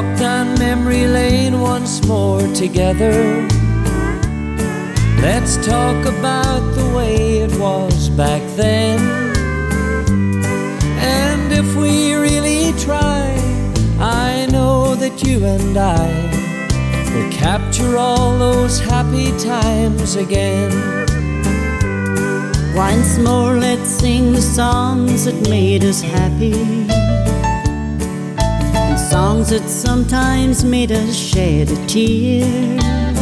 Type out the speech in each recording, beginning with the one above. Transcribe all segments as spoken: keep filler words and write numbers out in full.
walk down memory lane once more together. Let's talk about the way it was back then. And if we really try, I know that you and I will capture all those happy times again. Once more let's sing the songs that made us happy, and songs that sometimes made us shed a tear.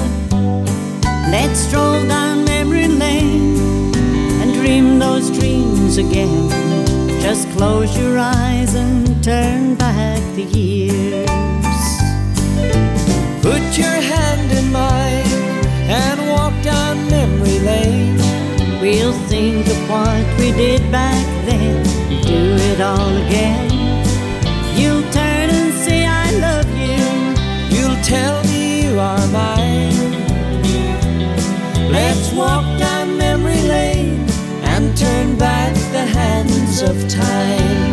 Let's stroll down memory lane and dream those dreams again. Just close your eyes and turn back the years. Put your hand in mine and walk down memory lane. We'll think of what we did back then, do it all again. You'll turn and say I love you. You'll tell me you are mine. Let's walk down memory lane and turn back the hands of time.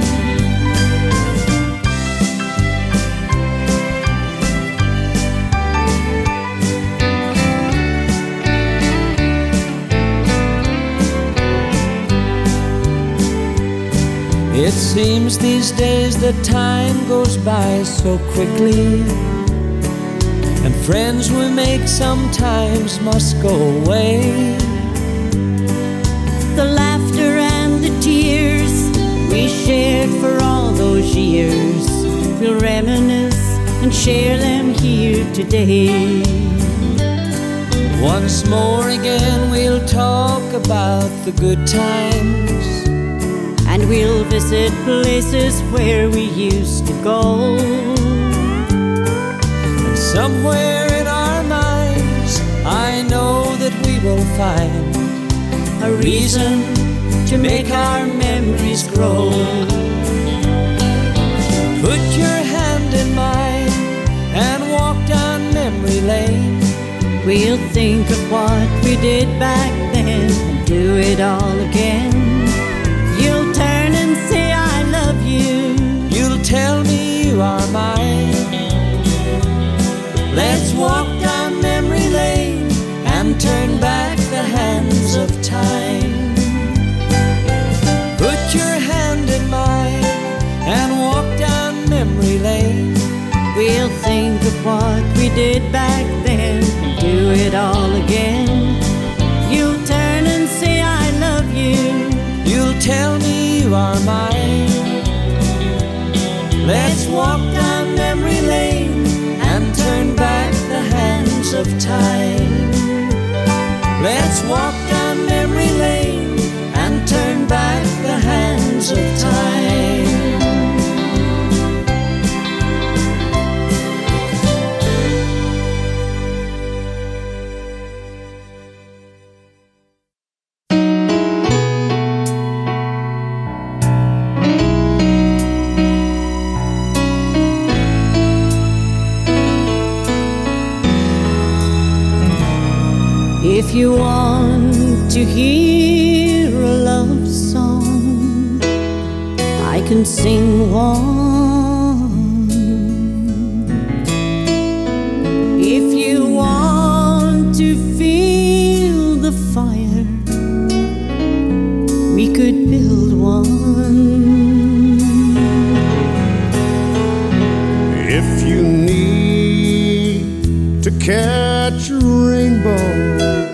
It seems these days that time goes by so quickly, and friends we make sometimes must go away. The laughter and the tears we shared for all those years, we'll reminisce and share them here today. Once more again we'll talk about the good times, and we'll visit places where we used to go. And somewhere in our minds I know that we will find a reason to make our memories grow. Put your hand in mine and walk down memory lane. We'll think of what we did back then and do it all again. You'll turn and say I love you. You'll tell me you are mine. Let's walk down memory lane and turn back the hands of time. Put your hand in mine and walk down memory lane. We'll think of what we did back then and do it all again. You'll turn and say I love you. You'll tell me you are mine. Let's walk down memory lane and turn back the hands of time. Let's walk down memory lane and turn back the hands of time. If you want to hear a love song, I can sing one. If you want to feel the fire, we could build one. If you need to catch a rainbow,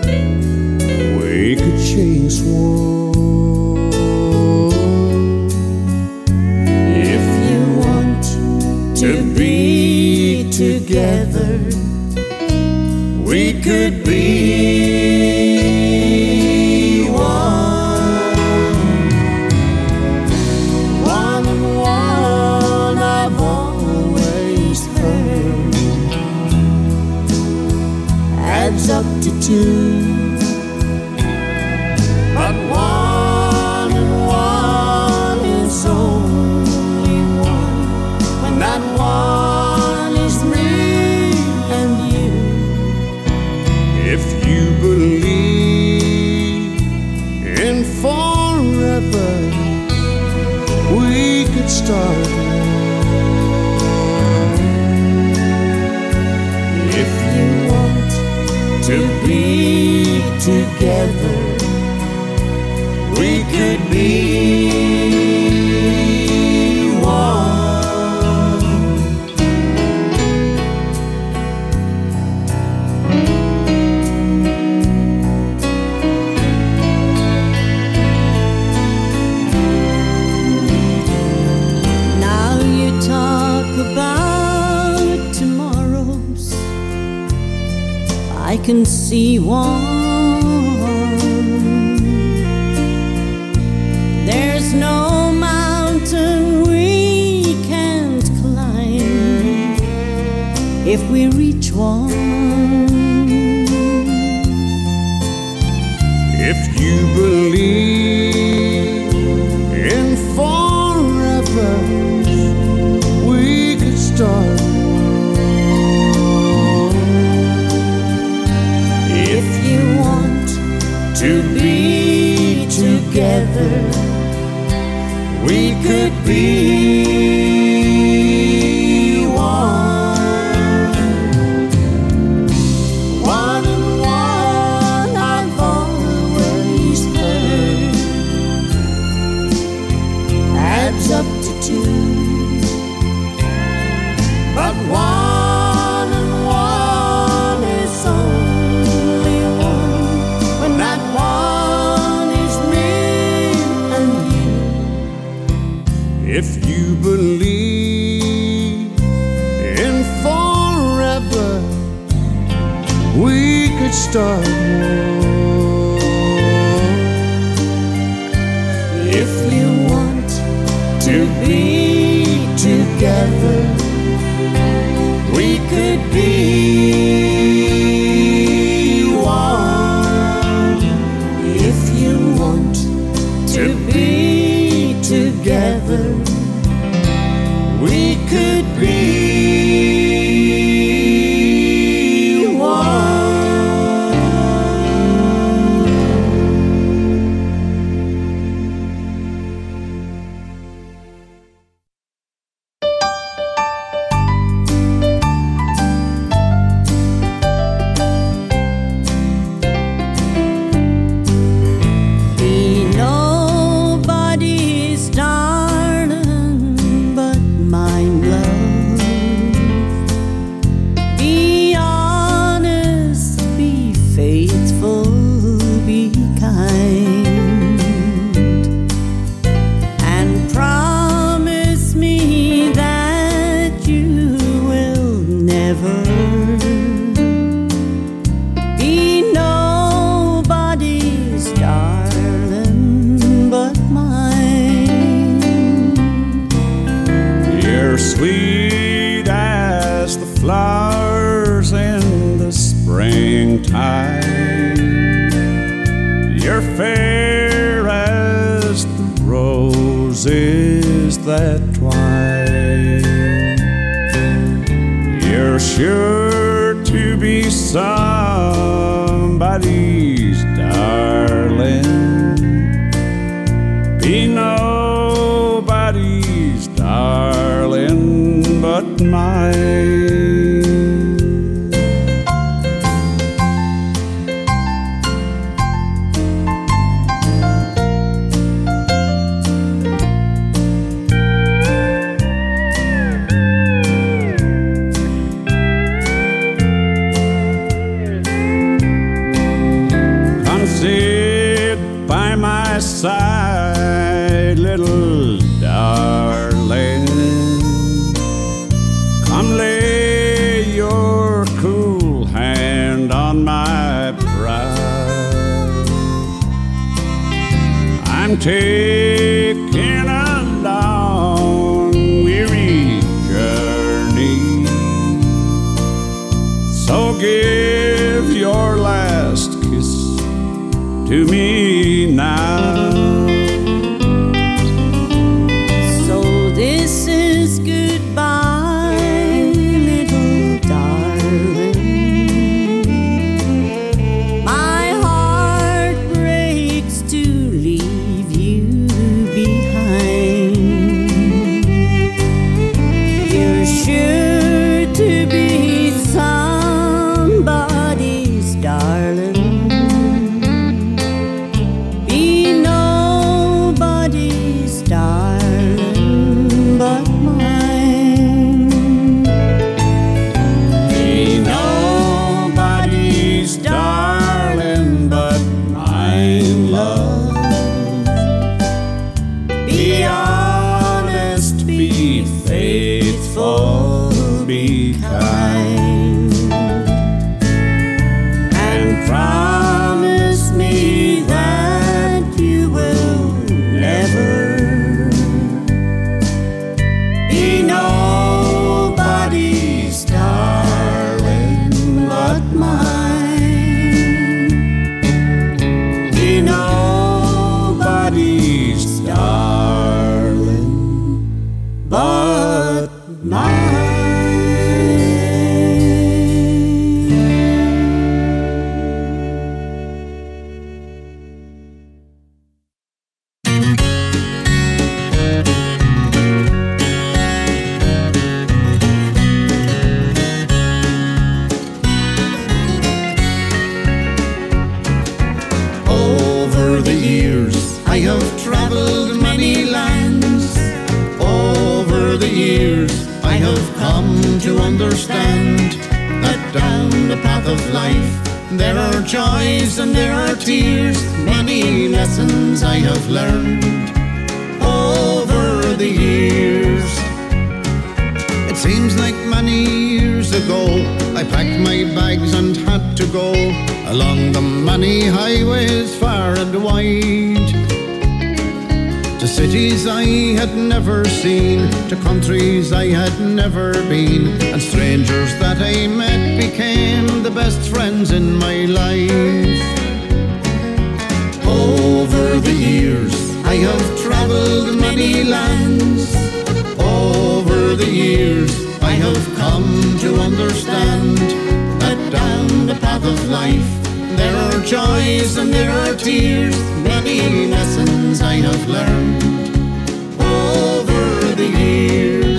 we could chase one. If you want to be together, we could be one. One and one I've always heard adds up to two. But one and one is only one, when that one is me and you. If you believe in forever, we could start to be together. We could be one. Now you talk about tomorrows, I can see one. There's no mountain we can't climb if we reach one. If you believe in forever, we could start. If you want To be together, we could be one. One and one I've always heard adds up to two. But one and one is only one when that one is me and you. If you believe in forever, we could start war. If you want to be together, we could be one. If you want to be together, we could be one. Be nobody's darling but mine, love. Be honest, be faithful, be kind, and promise me that you will never be nobody's darling but mine. You're sweet as the flowers in the springtime. You're fair as the roses that twine. You're sure to be somebody's darling. Be nobody's darling but mine. Come sit by my side, little darling. Come lay your cool hand on my pride. I'm taking a long, weary journey, so give your last kiss to me now. So this is goodbye, little darling. My heart breaks to leave you behind. You're sure to be somebody's darling. life. There are joys and there are tears, many lessons I have learned over the years. It seems like many years ago I packed my bags and had to go along the many highways far and wide, to cities I had never seen, to countries I had never been, and strangers that I met became the best friends in my life. Over the years I have travelled many lands. Over the years I have come to understand that down the path of life there are joys and there are tears, many lessons I have learned over the years.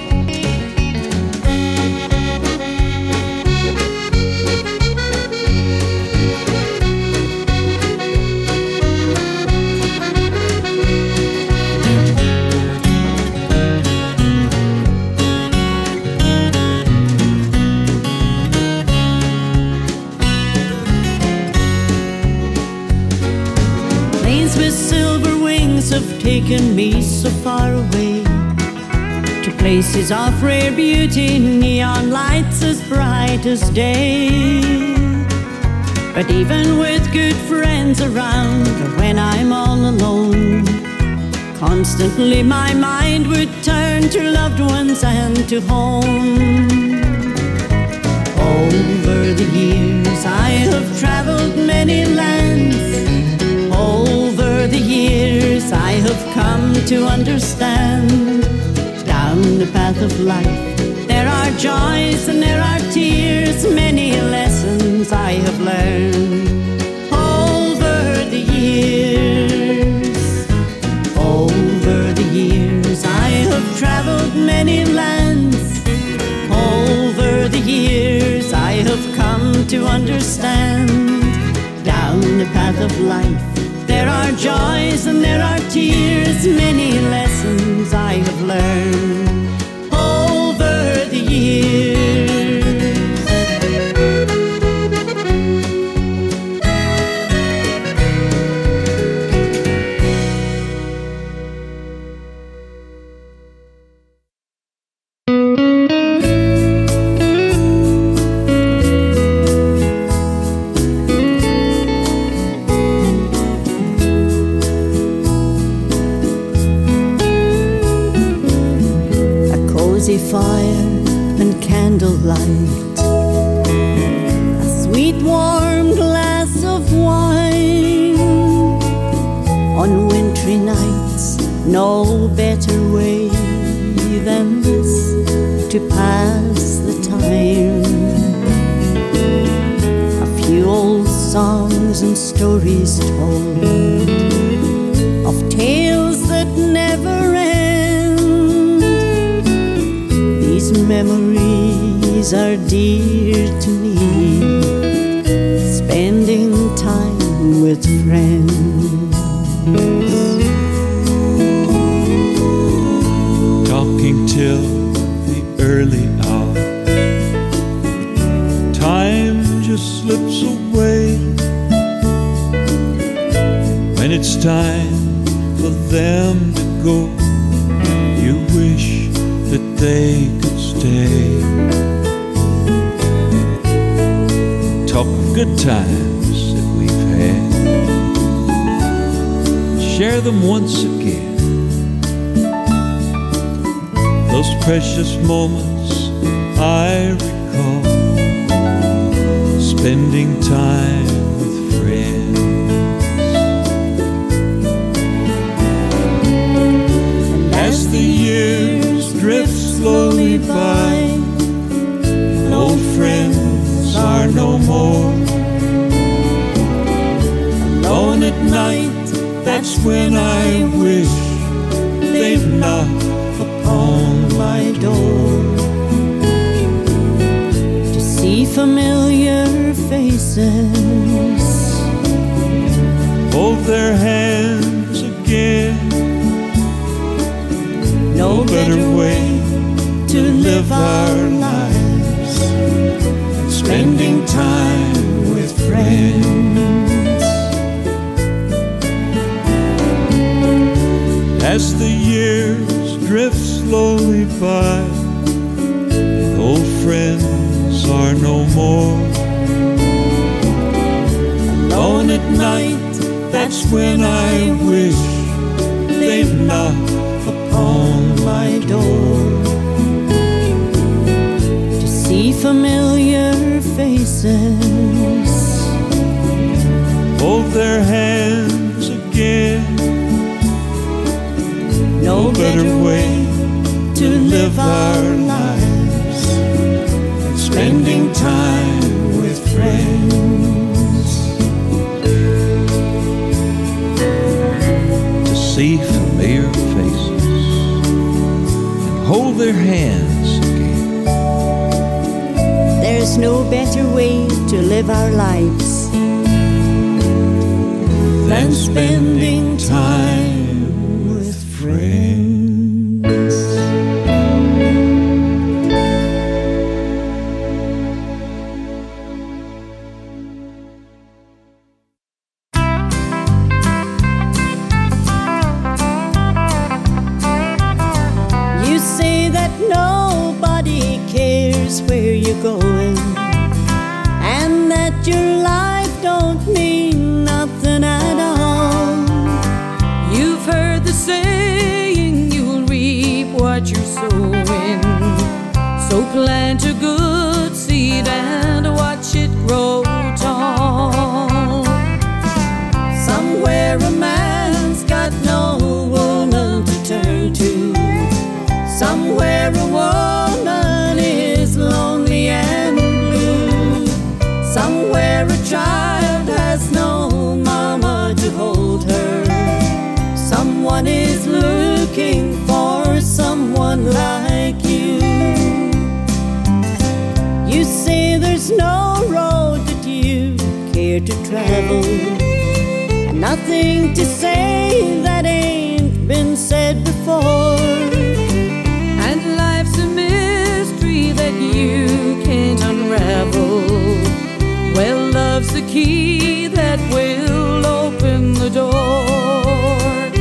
Have taken me so far away to places of rare beauty, neon lights as bright as day. But even with good friends around, or when I'm all alone, constantly my mind would turn to loved ones and to home. Over the years I have traveled many lands. Over the years I have come to understand, down the path of life there are joys and there are tears, many lessons I have learned over the years. Over the years I have traveled many lands. Over the years I have come to understand, down the path of life there are joys and there are tears, many lessons I have learned over the years. Fire and candlelight, a sweet warm glass of wine. On wintry nights no better way than this to pass the time. A few old songs and stories told of tales that never end. Memories are dear to me, spending time with friends. Talking till the early hour, time just slips away. When it's time for them to go, you wish that they could stay. Talk of good times that we've had, share them once again. Those precious moments I recall, spending time with friends. As the years drift slowly by, old friends are no more. Alone at night, that's when I wish they'd knock upon my door, to see familiar faces, hold their hands again. No better way to live our lives, spending time goodbye. Old friends are no more. Alone at night, that's when I wish they'd knock upon my door. To see familiar faces, hold their hands again. no better way to live our lives, spending time with friends. To see familiar faces and hold their hands again. There's no better way to live our lives Than spending time with friends. You say that nobody cares where you're going, and that your life don't mean nothing at all. You've heard the saying, you'll reap what you're sowing. So plant a good seed and watch it grow tall. Somewhere a man's got no woman to turn to. Somewhere a woman is lonely and blue. Somewhere a child has no mama to hold her. Someone is looking for someone like you. You say there's no road that you care to travel, and nothing to say that ain't been said before. And life's a mystery that you can't unravel. Well, love's the key that will open the door.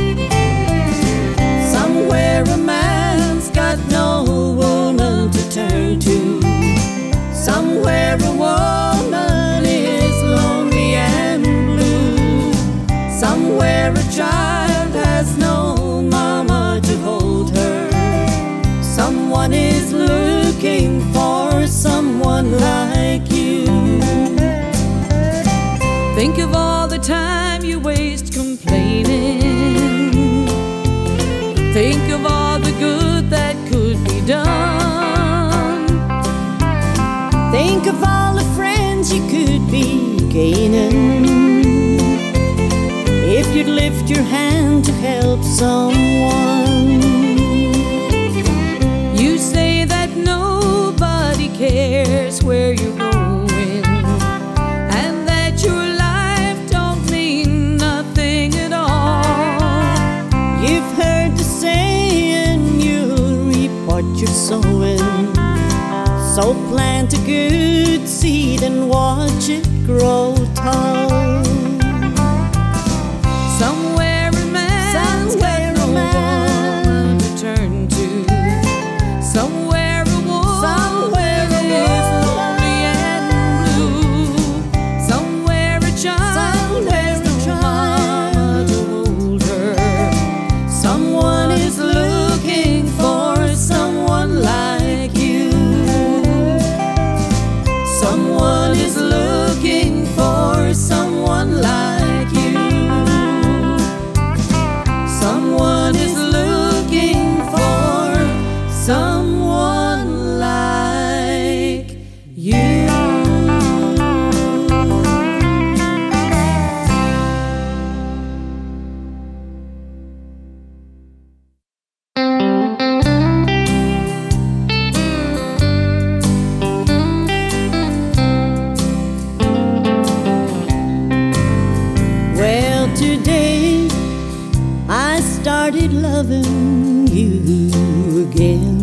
Somewhere a man's got no woman to turn to. Somewhere a woman is lonely and blue. Somewhere a child has no mama to hold her. Someone is looking for someone like you. Think of all the time you waste complaining. Think of all the good that could be done. Think of all the friends you could be gaining if you'd lift your hand to help someone. You say that nobody cares where you're going, and that your life don't mean nothing at all. You've heard the saying, you'll reap what you're sowing. So plant a good seed and watch it grow tall. Somewhere a man's Somewhere got a no man. woman to turn to. Somewhere a woman Somewhere a is woman. lonely and blue. Somewhere a child Somewhere has a no mama to hold her. Someone is looking for someone like you. Someone is looking for someone like you. Someone is looking for someone like you. Well, today I started loving you again.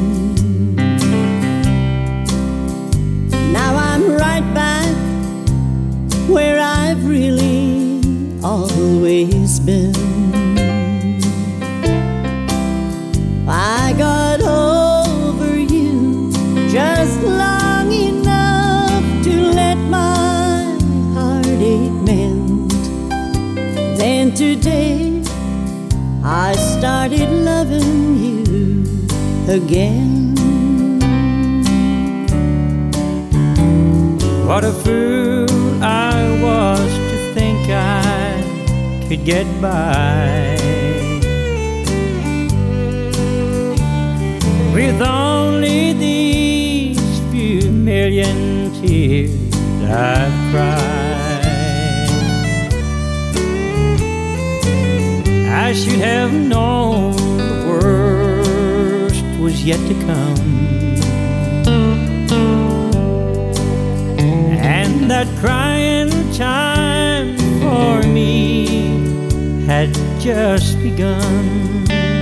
Now I'm right back where I've really always been. I got old today I started loving you again. What a fool I was to think I could get by with only these few million tears I've cried. I should have known the worst was yet to come, and that crying time for me had just begun.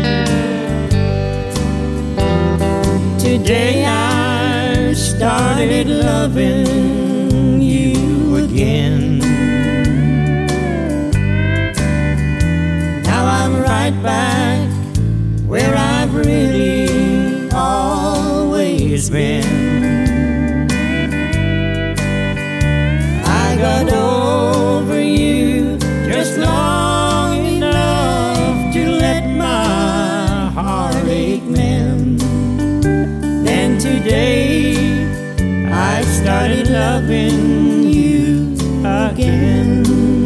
Today I started loving you again. Now I'm right back where I've really always been. I got over you just long enough to let my heartache mend. Then today I started loving you again.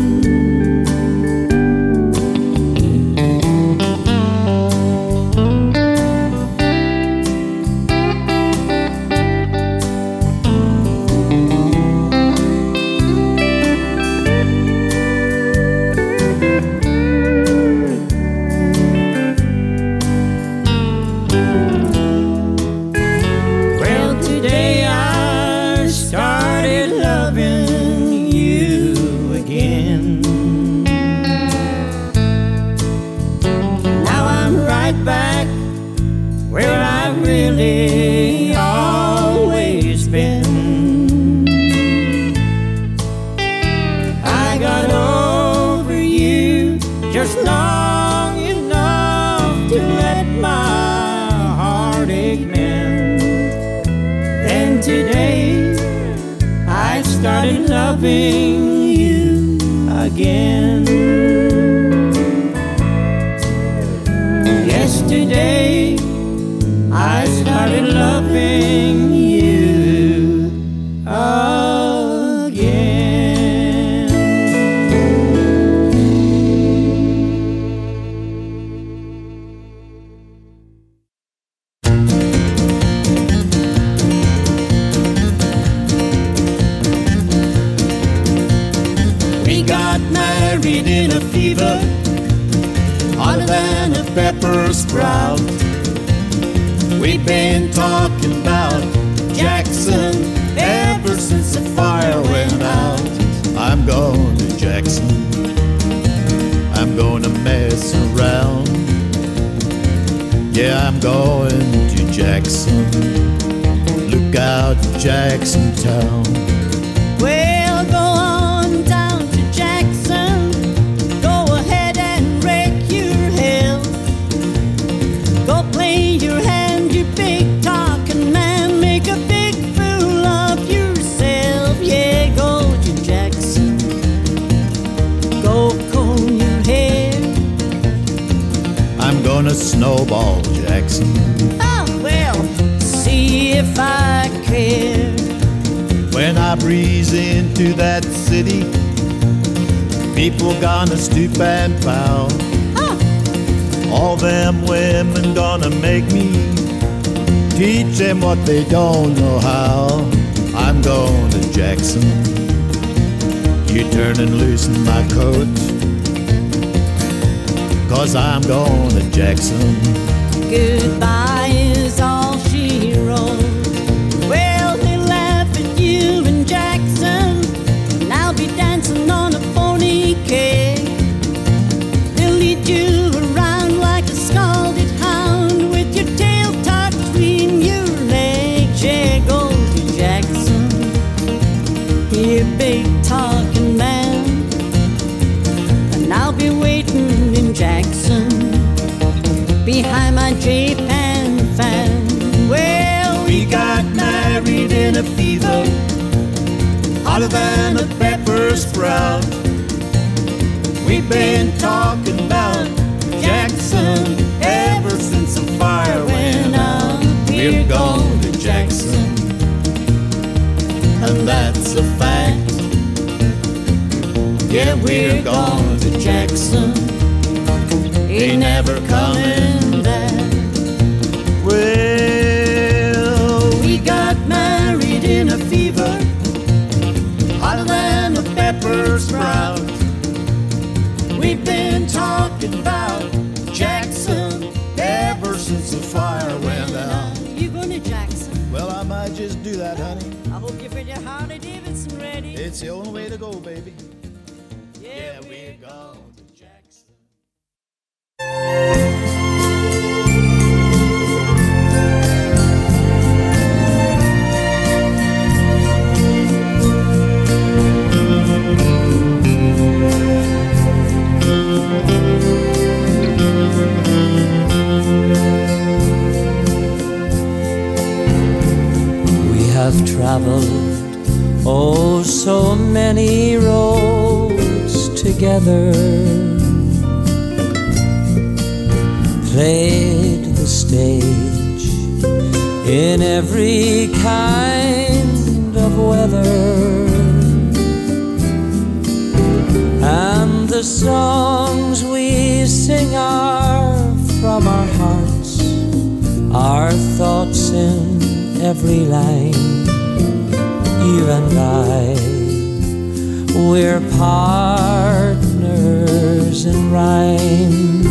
Really always been. I got over you just long enough to let my heartache mend. Then today I started loving you again. Yesterday I started loving you again. We got married in a fever, hotter than a pepper sprout. We've been talking about Jackson ever since the fire went out. I'm going to Jackson, I'm going to mess around. Yeah, I'm going to Jackson, look out Jackson town. Well, go on down to Jackson, go ahead and wreck your health. Go play your hand, you big talking man, make a big fool of yourself. Yeah, go to Jackson, go comb your hair. I'm gonna snowball Jackson. Oh, well, see if I care. When I breeze into that city, people gonna stoop and bow. All them women gonna make me teach them what they don't know how. I'm going to Jackson, you turn and loosen my coat, 'cause I'm going to Jackson. Goodbye is all she wrote. Well, they laugh at you in Jackson, and I'll be dancing on a pony cake. They'll lead you around like a scalded hound with your tail tucked between your legs. Yeah, go to Jackson, you big talking man, and I'll be waiting in Jackson behind my J-Pan fan. Well, We got married in a fever, hotter than a pepper sprout. We've been talking about Jackson ever since the fire went out. We're going to Jackson, and that's a fact. Yeah, we're going to Jackson, ain't never coming back. Well, we got married in a fever, hotter than a pepper sprout. We've been talking about Jackson ever since the fire went out. You going to Jackson? Well, I might just do that, honey. I hope you've got your Harley Davidson ready. It's the only way to go, baby. Yeah, Yeah, we're we're going going to Jackson. We have traveled oh so many roads together, played the stage in every kind of weather, and the songs we sing are from our hearts, our thoughts in every line. You and I, we're partners in rhyme.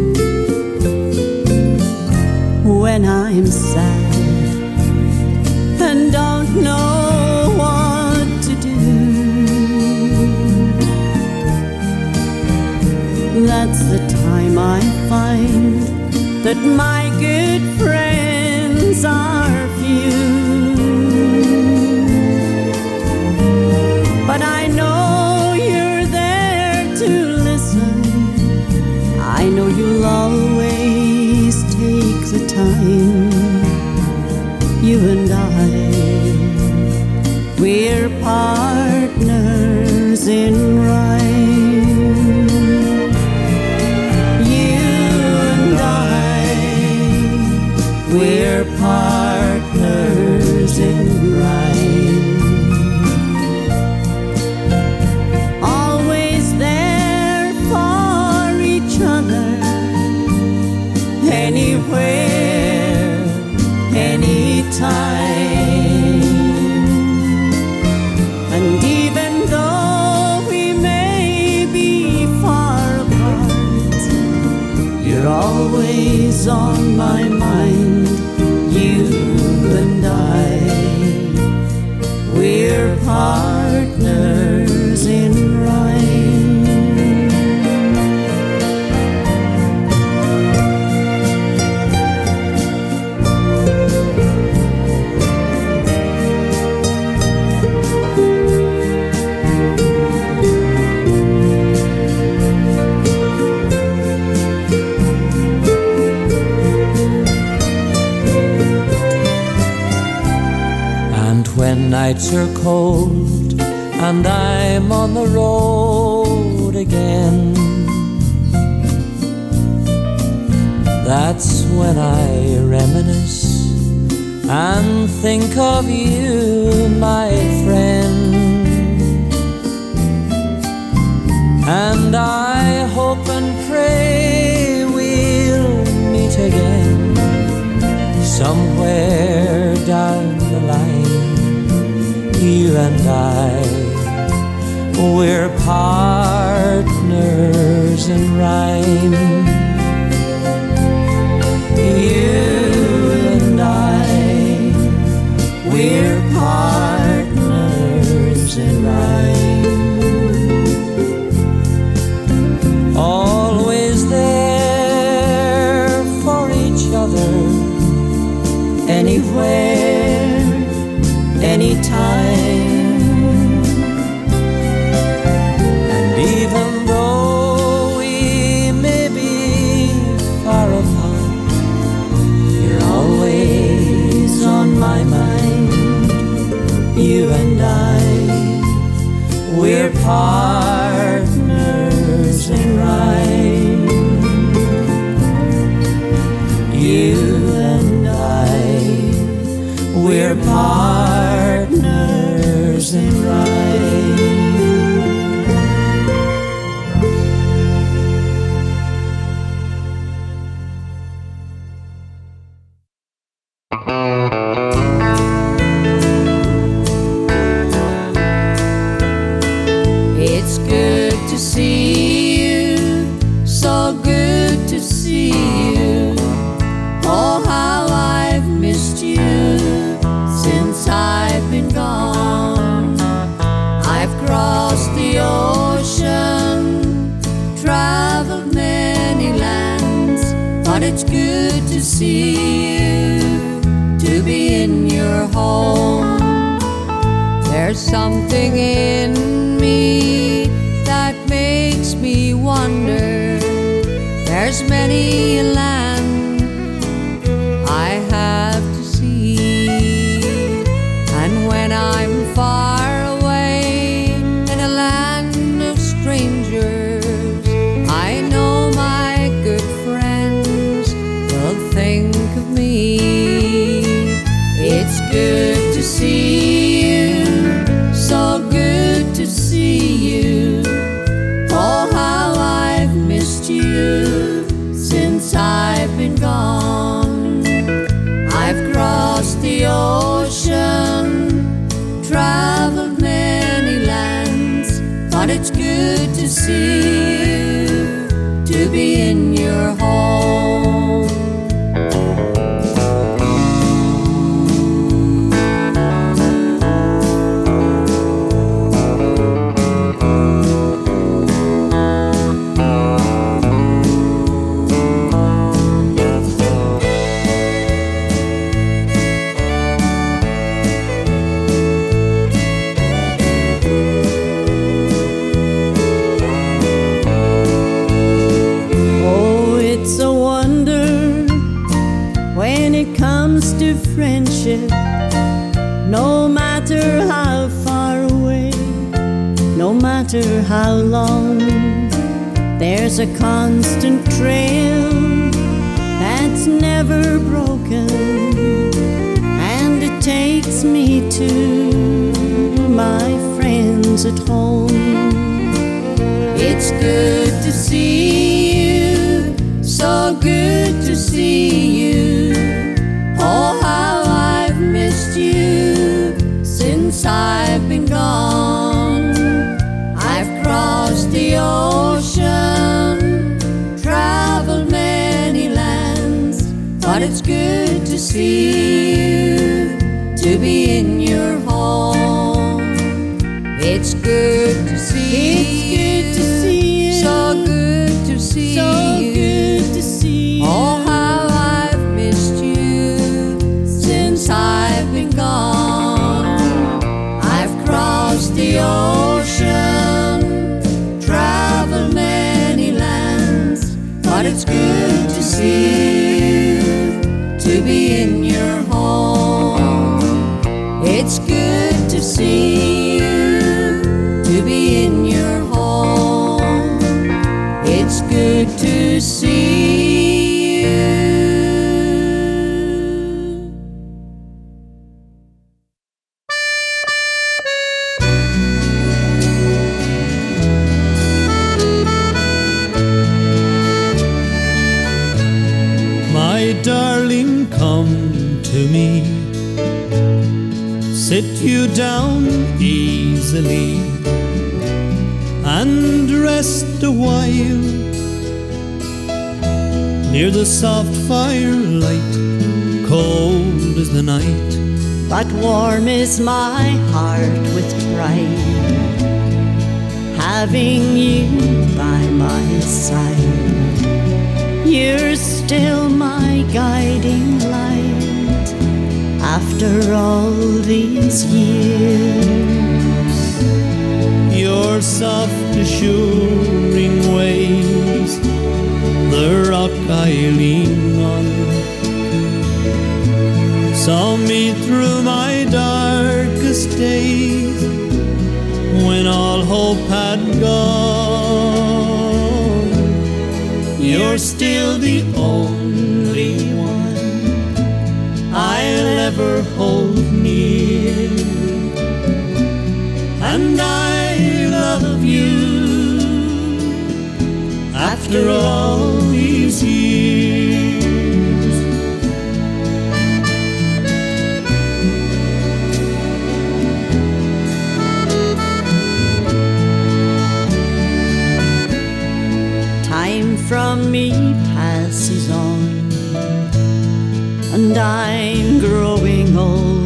when I'm sad and don't know what to do. That's the time I find that my good friends are few. But I know you're there to listen. I know you'll always take the time. You and I, we're partners in rhyme. You and I, we're partners in rhyme. Always there for each other, anywhere, anytime. And even though we may be far apart, you're always on my mind. You and I, we're partners in rhyme. When nights are cold and I'm on the road again, that's when I reminisce and think of you, my friend. And I hope and pray we'll meet again somewhere down the line. You and I, we're partners in rhyme. You and I, we're partners in rhyme. Always there for each other, anywhere, anytime. And even though we may be far apart, you're always on my mind. You and I, we're partners in flowers and rye. It's good to see you, so good to see you. Oh, how I've missed you since I've been gone. I've crossed the ocean, traveled many lands, but it's good to see you, to be in your home. There's something in me that makes me wonder. There's many a land I have to see, and when I'm far away in a land of strangers, I know my good friends will think of me. It's good to see you, so good to see you. Oh, how I've missed you since I've been gone. I've crossed the ocean, traveled many lands, but it's good to see you, to be in your home. To friendship, no matter how far away, no matter how long, there's a constant trail that's never broken, and it takes me to my friends at home. It's good to see you, so good to see you. Oh, how I've missed you since I've been gone. I've crossed the ocean, traveled many lands, but it's good to see you, to be in your home. It's good to see you, it's good to see you, so good to see so you. good to see you. Oh, how I've missed you since I've been gone. I've crossed the ocean, traveled many lands, but it's good to see you, to be in your home. It's good to see you, to be in your home. It's good to see you. My darling, come to me. Sit you down easily and rest a while near the soft firelight. Cold is the night, but warm is my heart with pride, having you by my side. You're still my guiding light after all these years. Your soft assuring ways, the rock I lean on, saw me through my darkest days when all hope had gone. You're still the only one I'll ever hold near. and I love you after all these years. Time from me passes on, and I'm growing old.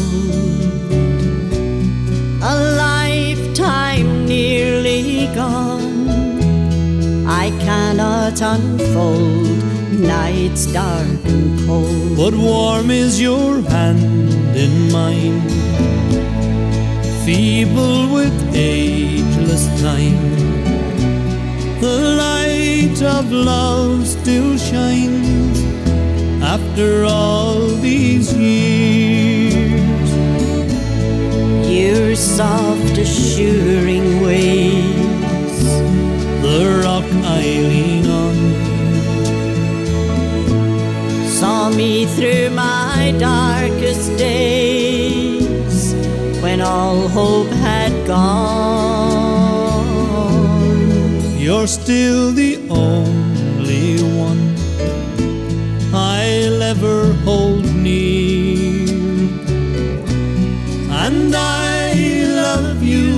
A lifetime nearly gone, I cannot unfold. Nights dark and cold, but warm is your hand in mine, feeble with ageless time. The light of love still shines after all these years. Your soft assuring ways, the rock I lean on, saw me through my darkest days, when all hope had gone. You're still the only one I'll ever hold near, and I love you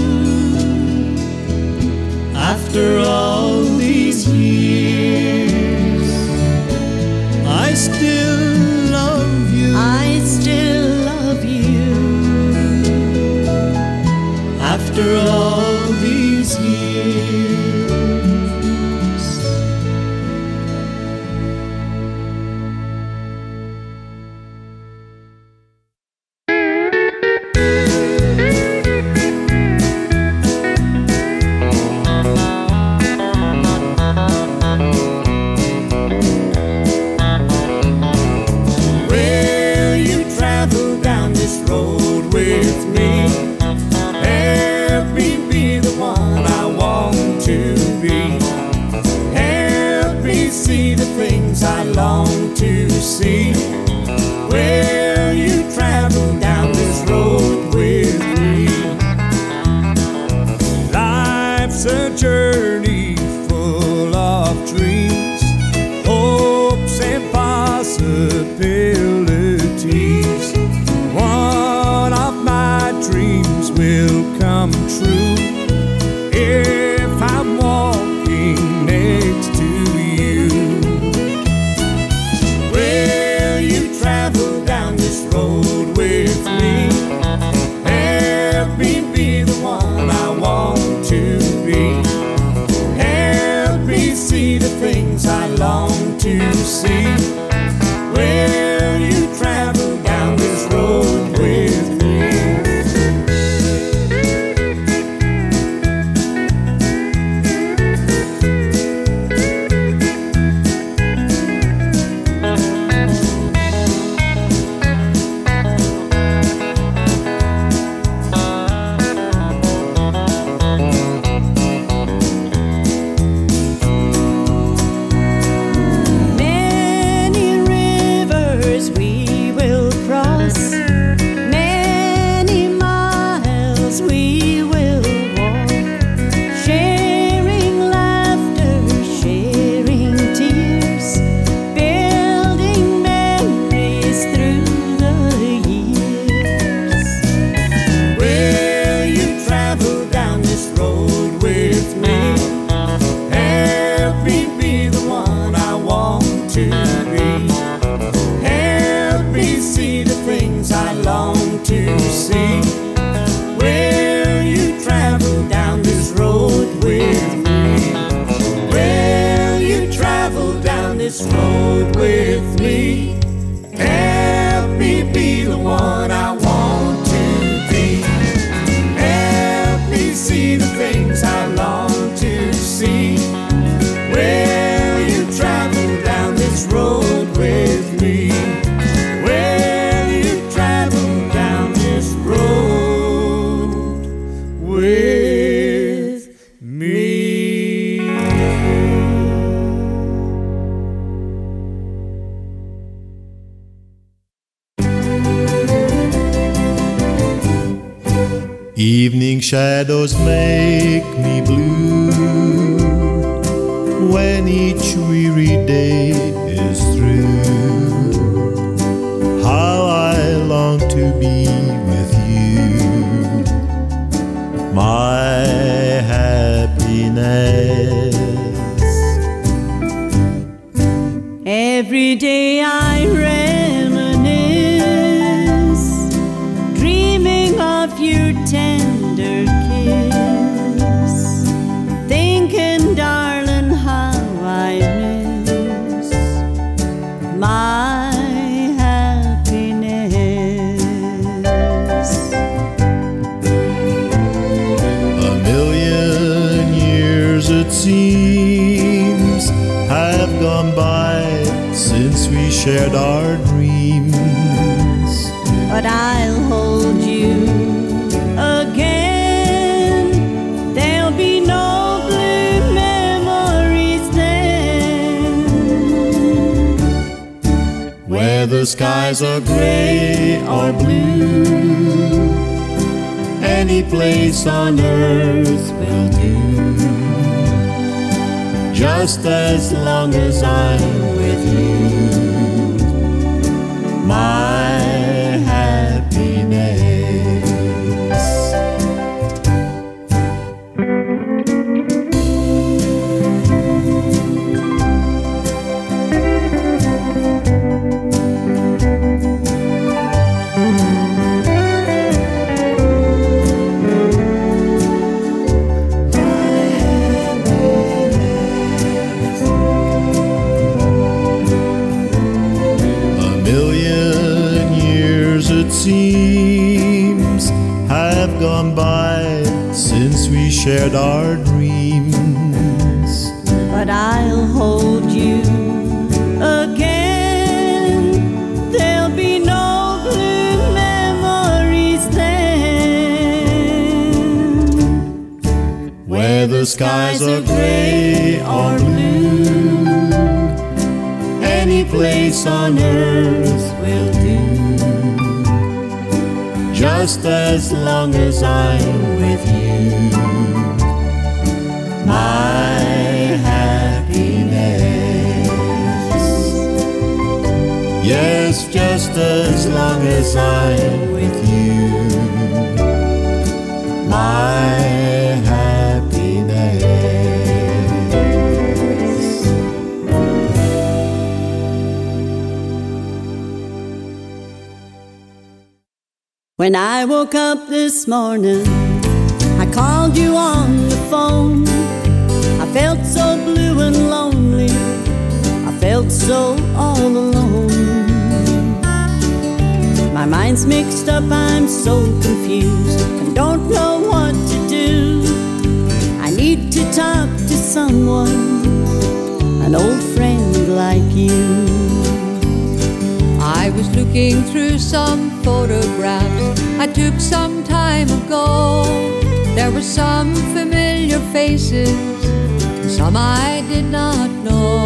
after all these years. I still love you, I still love you after all these years. shadows make me blue when each weary day is through. How I long to be with you, my happiness. Every day I reminisce, dreaming of your tender kiss, thinking, darling, how I miss my happiness. A million years it seems have gone by since we shared our dreams, but I'll hold you again. There'll be no blue memories then, where the skies are gray or blue. Any place on earth will do, just as long as I'm with you, my happiness. Seems have gone by since we shared our dreams, but I'll hold you again. There'll be no blue memories then, where the skies are gray or blue. Any place on earth will do, just as long as I'm with you, my happiness. Yes, just as long as I'm with you, my happiness. When I woke up this morning, I called you on the phone. I felt so blue and lonely, I felt so all alone. My mind's mixed up, I'm so confused, and don't know what to do. I need to talk to someone, an old friend like you. I was looking through some photographs I took some time ago. There were some familiar faces, some I did not know.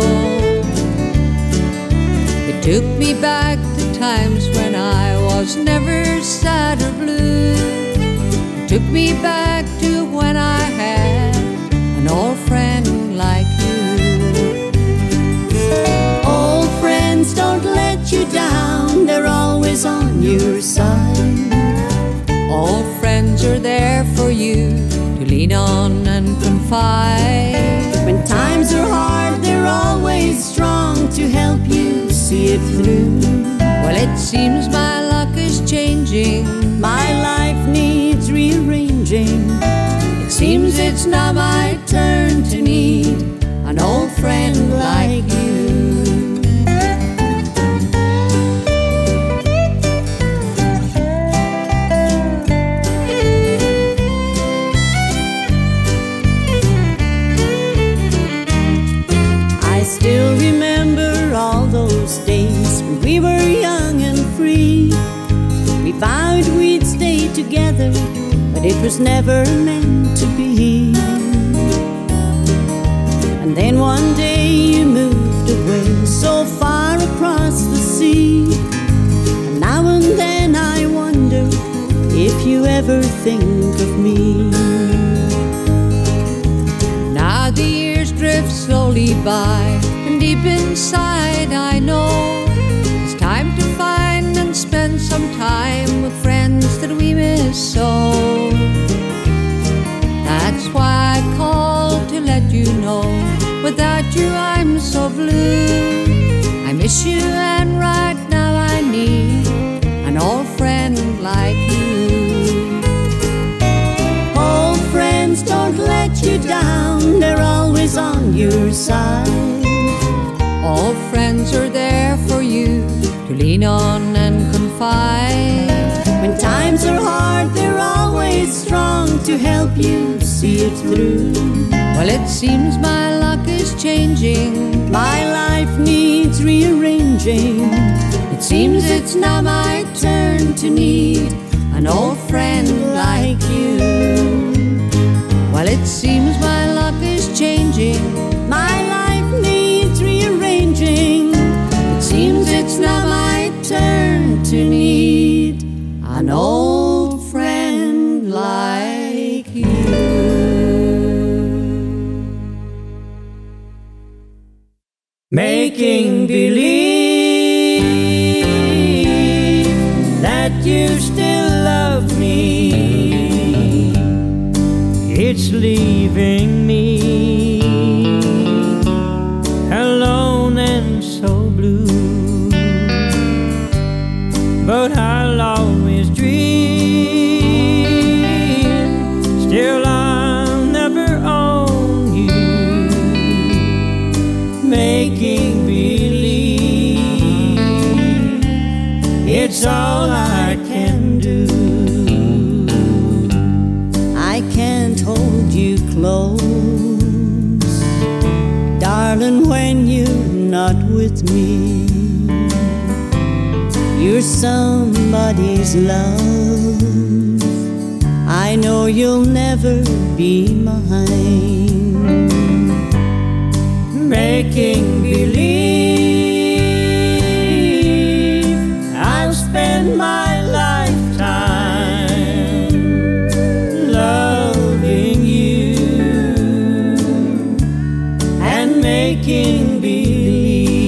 It took me back to times when I was never sad or blue. It took me back to when I had an old friend like you. Old friends don't let you down, they're always on your side. Old friends are there for you to lean on and confide. When times are hard, they're always strong to help you see it through. Well, it seems my luck is changing, my life needs rearranging. It seems it's now my turn to need an old friend like you. Still remember all those days when we were young and free. We vowed we'd stay together, but it was never meant to be. And then one day you moved away so far across the sea. And now and then I wonder if you ever think of me. Without you I'm so blue. I miss you and right now I need an old friend like you. Old friends don't let you down, they're always on your side. Old friends are there for you to lean on and confide. When times are hard, they're always strong to help you see it through. Well, it seems my luck is changing. My life needs rearranging. It seems it's now my turn to need an old friend like you. Well, it seems my luck is changing. My life needs rearranging. It seems it's now my turn to need an old friend like you. Making believe that you still love me, it's leaving me alone and so blue. But I'll always dream, still I'll never own you. Making believe, it's all I can do. I can't hold you close, darling, when you're not with me. You're somebody's love, I know you'll never be mine. Making believe I'll spend my lifetime loving you and making believe.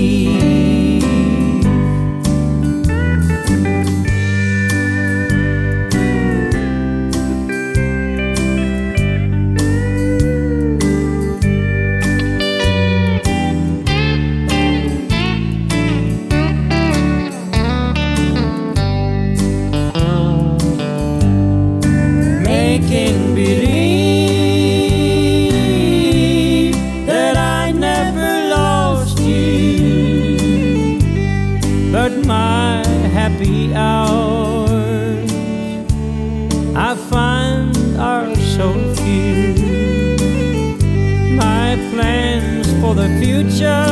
Making believe that I never lost you, but my happy hours I find are so few. My plans for the future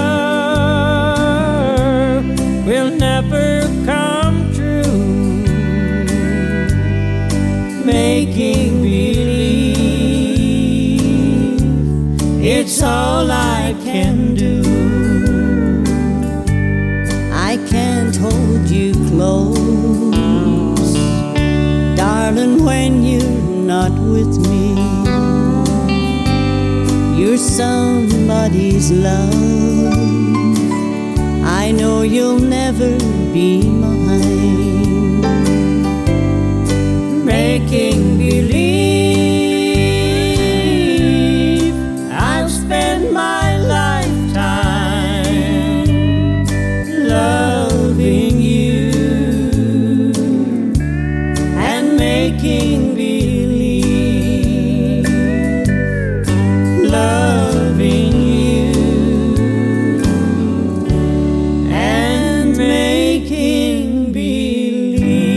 will never come true. Making believe, it's all I can do. I can't hold you close, darling, when you're not with me. You're somebody's love, I know you'll never be mine. Making believe I'll spend my lifetime loving you and making believe loving you and making believe.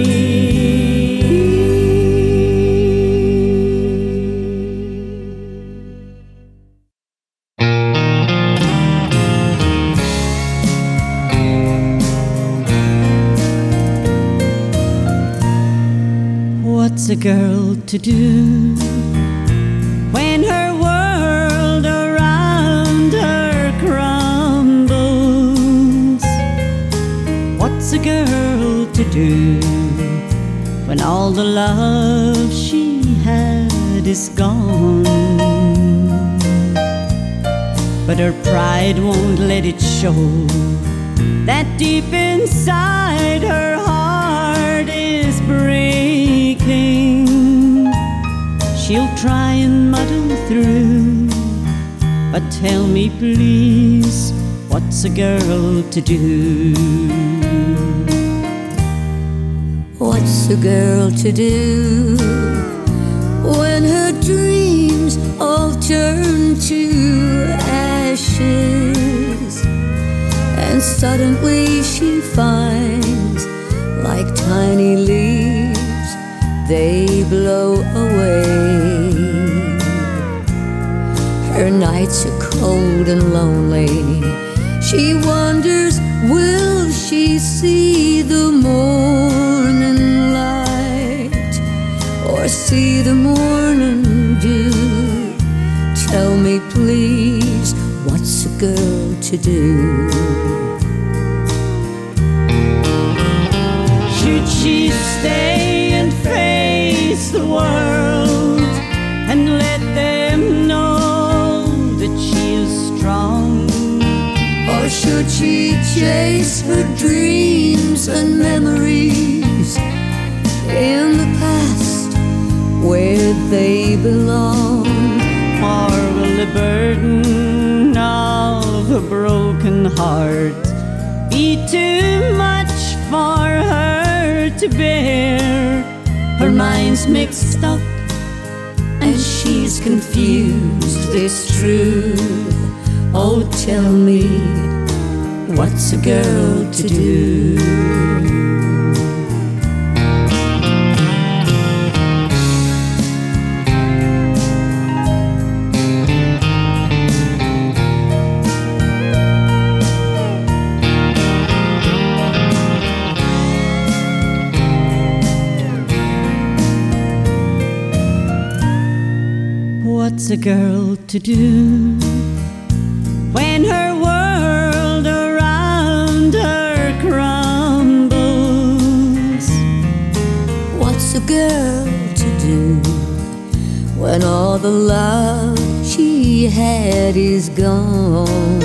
What's a girl to do when her world around her crumbles? What's a girl to do when all the love she had is gone? But her pride won't let it show, that deep inside her heart is breaking. She'll try and muddle through, But tell me please, what's a girl to do? What's a girl to do when her dreams all turn to ashes, and suddenly she finds, like tiny leaves, they blow away. Her nights are cold and lonely. She wonders, will she see the morning light, or see the morning dew? Tell me please, what's a girl to do? Should she stay and face the world and let them know that she is strong? Or should she chase her dreams and memories in the past where they belong? Or will the burden of a broken heart be too much for her to bear? Her mind's mixed up and she's confused, it's true. Oh, tell me, what's a girl to do? What's a girl to do when her world around her crumbles? What's a girl to do when all the love she had is gone?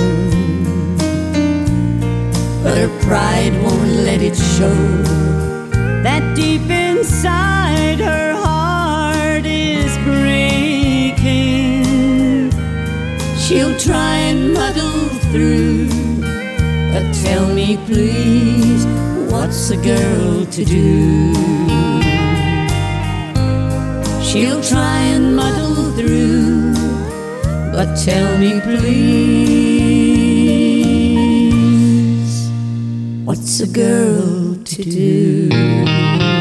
But her pride won't let it show, that deep inside her heart is breaking. She'll try and muddle through, but tell me please, what's a girl to do? She'll try and muddle through, but tell me please, what's a girl to do?